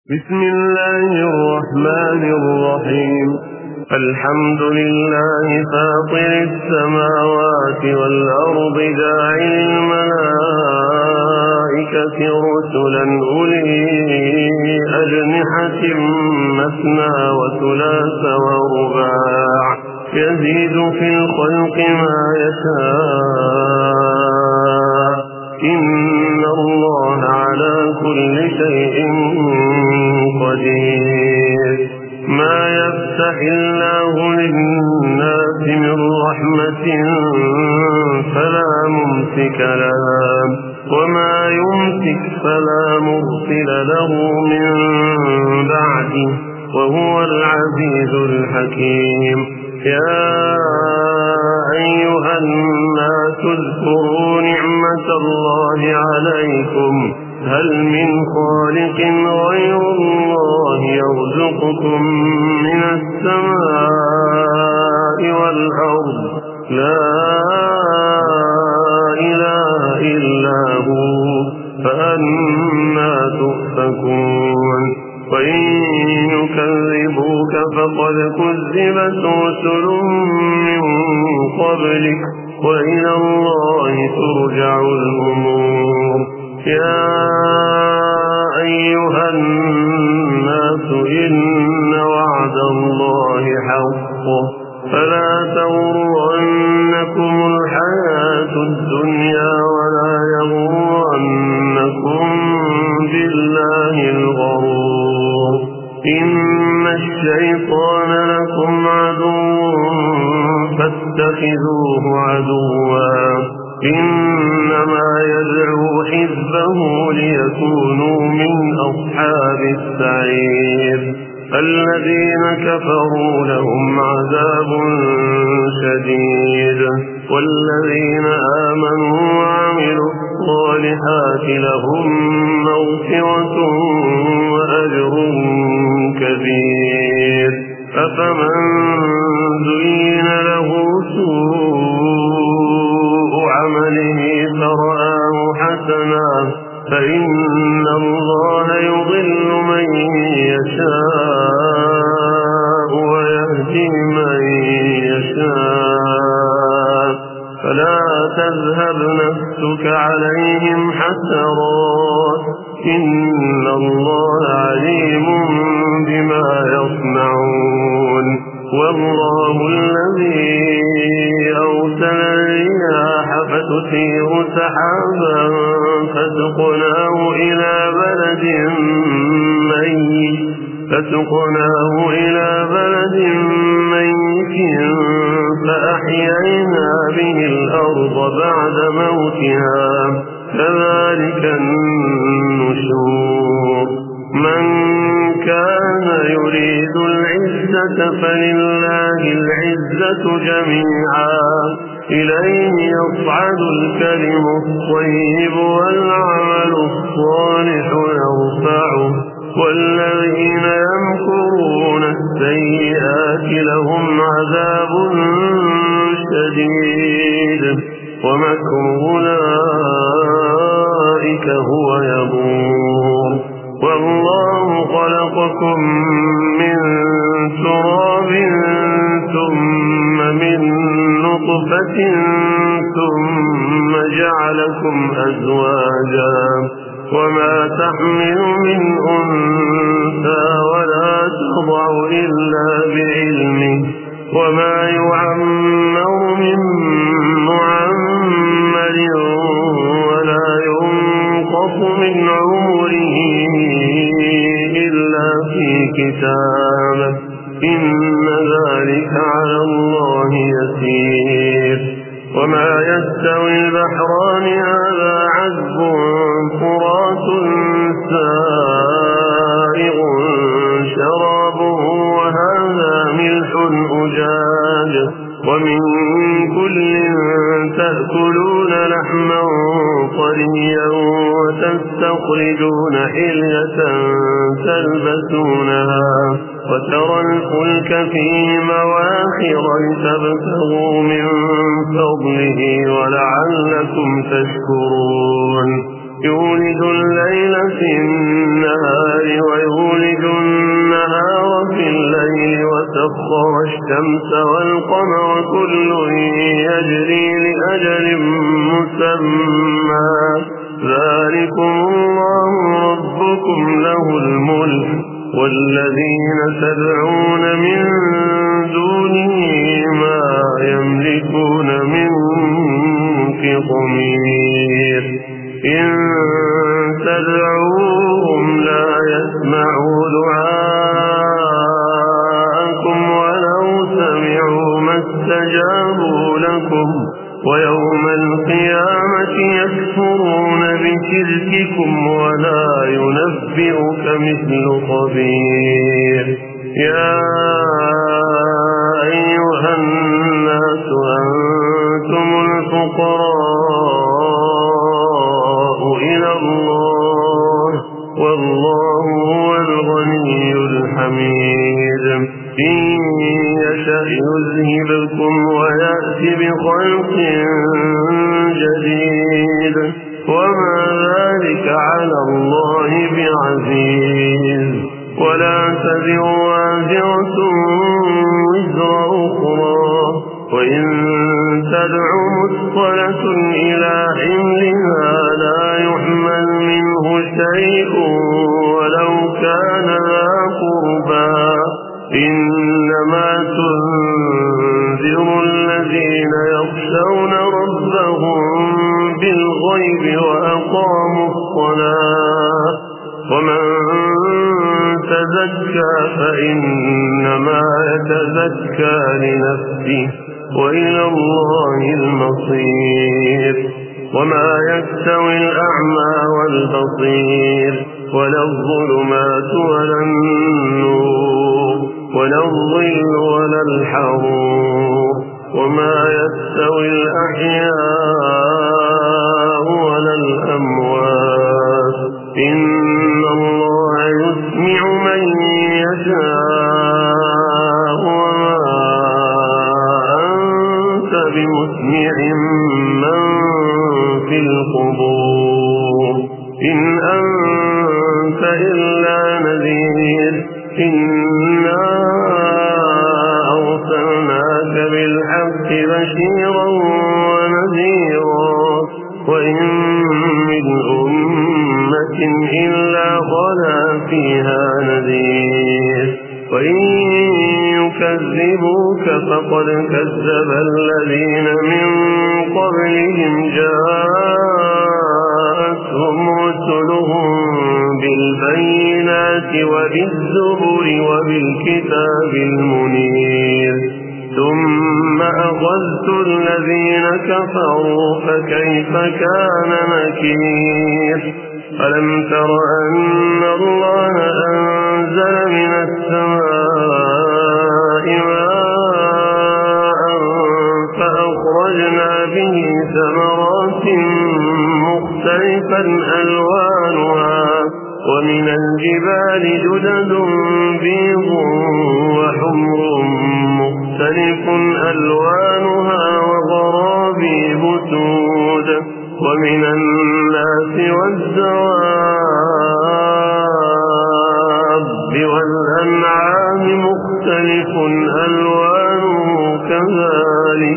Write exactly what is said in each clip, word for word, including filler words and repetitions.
بسم الله الرحمن الرحيم. الحمد لله فاطر السماوات والأرض جاعل الملائكة رسلا أولي أجنحة مثنى وثلاث ورباع يزيد في الخلق ما يشاء إن الله على كل شيء قدير. ما يفتح الله للناس من رحمة فلا ممسك لها وما يمسك فلا مرسل له من بعده وهو العزيز الحكيم. يا أيها الناس اذكروا نعمة الله عليكم هل من خالق غير الله يرزقكم من السماء والأرض لا إله إلا هو فأنى تؤفكون. وإن يكذبوك فقد كذبت رسل من قبلك وإلى الله ترجع الأمور. يا أيها الناس إن وعد الله حق فلا تغرنكم الحياة الدنيا ولا يغرنكم بالله الغرور. إن الشيطان لكم عدو فاتخذوه عدوا إنما يدعو حزبه ليكونوا من أصحاب السعير. الذين كفروا لهم عذاب شديد والذين آمنوا وعملوا الصالحات لهم مغفرة وأجر كبير. أفمن زين له سوء عمله فرآه حسنا فإن الله يضل من يشاء ويهدي من يشاء فلا تذهب نفسك عليهم حسرات إن الله عليم بما يصنعون. والله الذي أرسل الرياح فتثير سحابا فسقناه إلى بلد ميت فسقناه إلى بلد ميت فأحيينا به الأرض بعد موتها كذلك النشور. من كان يريد العزة فلله العزة جميعا إليه يصعد الكلم الطيب والعمل الصالح يرفعه والذين يمكرون السيئات لهم عذاب شديد ومكر أولئك هو يبور. والله خلقكم من تراب ثم من نطفة ثم جعلكم أزواجا وما تحمل من أنثى ولا تضع إلا بعلمه وما يعمر من معمر ولا ينقص من عمره إلا في كتاب إن ذلك على الله يسير. وما يستوي البحران هذا عذب فرات سائغ شرابه وهذا ملح أجاج ومن كل تأكلون لحما طريا وتستخرجون حلية تلبسونها وترى الفلك فيه مواخر لتبتغوا من فضله ولعلكم تشكرون. يولد الليل في النهار ويولد وسخر الشمس والقمر كل يجري لأجل مسمى ذلكم الله ربكم له الملك والذين تدعون من دونه ما يملكون من قطمير إن تدعوهم لا يسمعوا دعاءكم ولو سمعوا ما استجابوا لكم ويوم القيامة يكفرون بشرككم ولا ينبئك مثل خبير يا أيها الناس أنتم الفقراء إلى الله والله هو الغني الحميد إن يشأ يذهبكم ويأتي بخلق جديد وما ذلك على الله بعزيز ولا تزر وازرة وزر أخرى وإن تدع مثقلة إلى حملها لا يحمل منه شيء ولو كان ذا قربى إنما تنذر الذين يخشون ربهم بالغيب وأقاموا الصلاة ومن تزكى فإنما يتزكى لنفسه وإلى الله المصير وما يستوي الأعمى والبصير ولا الظلمات ولا النور ولا الظل ولا الحرور وما يستوي الأحياء ولا الأموات إن الله يسمع من يشاء وما أنت بمسمع من في القبور إن أنت إلا نذير إنا أرسلناك بالحق بشيرا ونذيرا وإن من أمة إلا خلا فيها نذير وإن يكذبوك فقد كذب الذين من قبلهم جاءتهم رسلهم بالبينات وبالزبر وبالكتاب المنير ثم أخذت الذين كفروا فكيف كان نكير ألم تر أن الله أنزل من السماء ماء فأخرجنا به ثمرات مختلفا ألوانها ومن الجبال جدد بيض وحمر مختلف ألوانها وغرابيب سود ومن الناس والدواب والأنعام مختلف ألوانه كذلك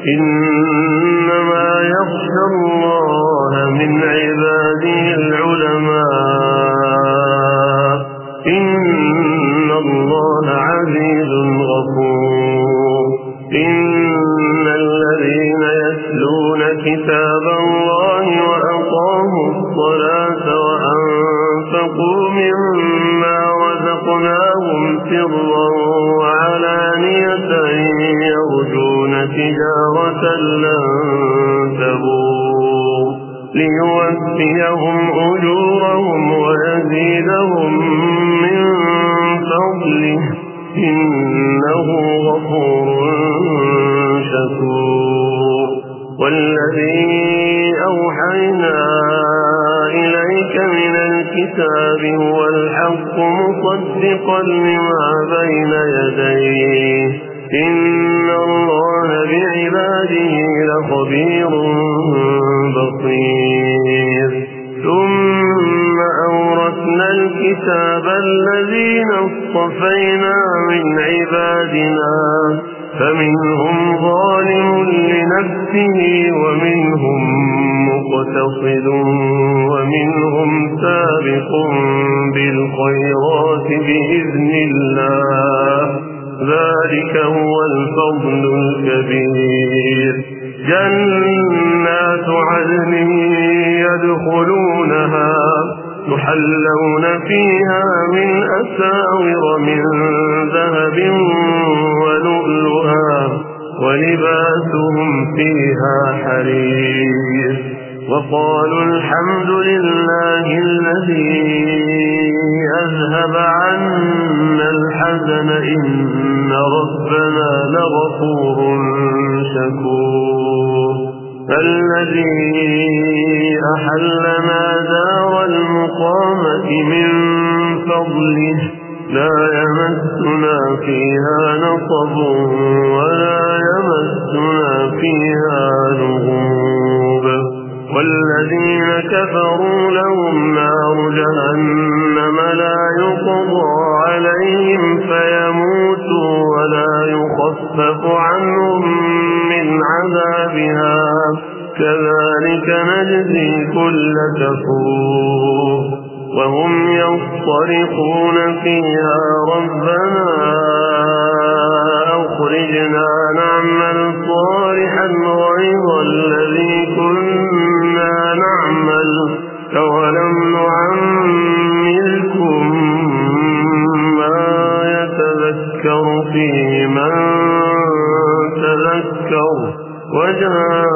إنما يخشى الله من عباده العلماء إن الله عزيز غفور إن الذين يتلون كتاب الله وأقاموا الصلاة وأنفقوا مما رزقناهم سرا وعلانية يرجون تجارة لن تبور ليوفيهم أجورهم ويزيدهم من فضله إنه غفور شكور والذي أوحينا إليك من الكتاب هو الحق مصدقا لما بين يديه إن الله بعباده لخبير بصير ثم أورثنا الكتاب الذين اصطفينا من عبادنا فمنهم ظالم لنفسه ومنهم مقتصد ومنهم سابق بالخيرات بإذن الله ذلك هو الفضل الكبير. جنات عدن يدخلونها يحلون فيها من أساور من ذهب ولؤلؤا ولباسهم فيها حرير. وقالوا الحمد لله الذي أذهب عنا الحزن إن ربنا لغفور شكور. الذي أحلنا دار المقامة من فضله لا يمسنا فيها نصب ولا يمسنا فيها لغوب. والذين كفروا لهم نار جهنم لا يقضى عليهم فيموتوا ولا يخفف عنهم من عذابها كذلك نجزي كل كفور. وهم يصطرخون فيها ربنا أخرجنا نعمل صالحا غير الذي كنا نعمل أولم نعمركم ما يتذكر فيه من تذكر وجاءكم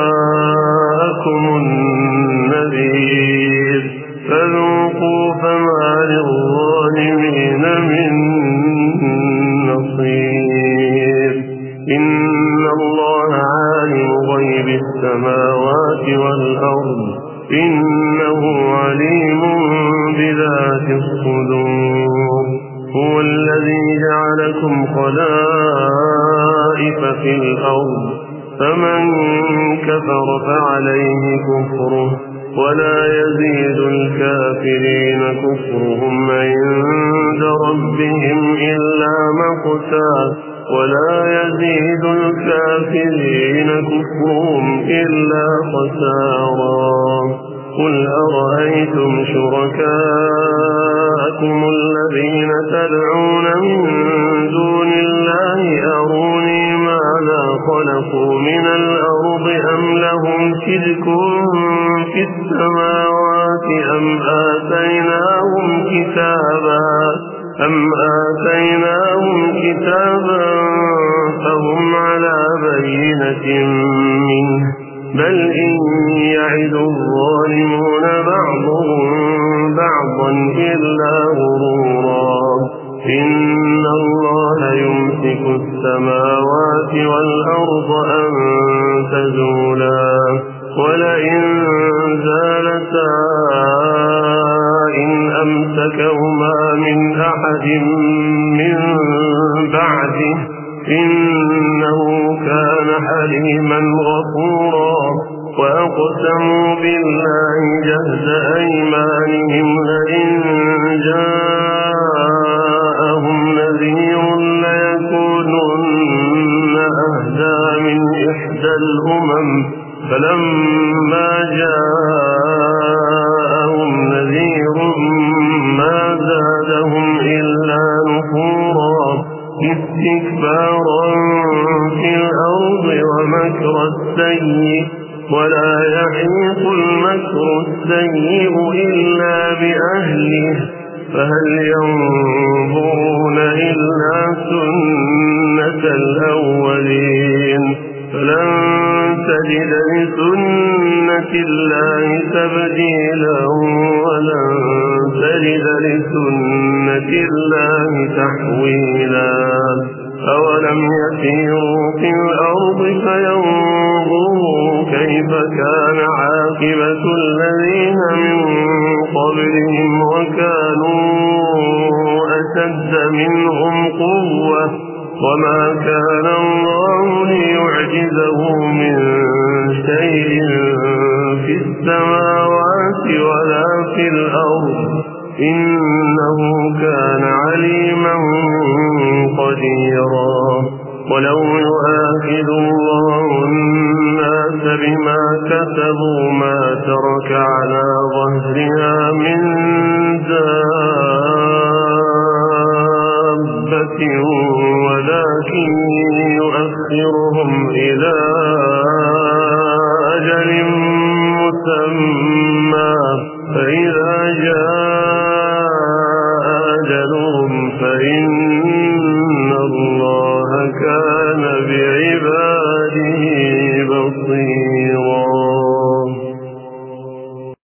النذير فذوقوا فما للظالمين من نصير. إن الله عالم غيب السماوات والأرض إنه عليم بذات الصدور. هو الذي جعلكم خلائف في الأرض فمن كفر فعليه كفره ولا يزيد الكافرين كفرهم عند ربهم إلا مقتا ولا يزيد الكافرين كفرهم إلا خسارا. قل أرأيتم شركاءكم الذين تدعون من دون الله أروني ماذا خلقوا من الأرض أم لهم شرك في السماوات أم آتيناهم كتابا أم آتيناهم كتابا فهم على بينة منه بل إن يعد الظالمون بعضهم بعضا إلا غرورا. إن الله يمسك السماوات والأرض أن تزولا ولئن زالتا إن أمسكهما من أحد من بعده إنه كان حليما غفورا. وأقسموا بالله جهد أيمانهم لئن جاءهم نذير ليكونن أهدى من إحدى الأمم فلما جاءهم نذير ما زادهم إلا نفورا استكبارا في الأرض ومكر السيء ولا يحيق المكر السيء إلا بأهله فهل ينظرون إلا سنة الأولين فلن تجد لسنة الله تبديلا ولن تجد لسنة الله تحويلا. أولم يسيروا في الأرض فينظروا كيف كان عاقبة الذين من قبلهم وكانوا أشد منهم قوة وما كان الله ليعجزه من شيء في السماوات ولا في الأرض إنه كان عليما قديرا ولو يؤاخذ الله الناس بما كسبوا ما ترك على ظهرها من دابة ولكن يؤخرهم إلى أجل مسمى فإذا جاء أجلهم فإن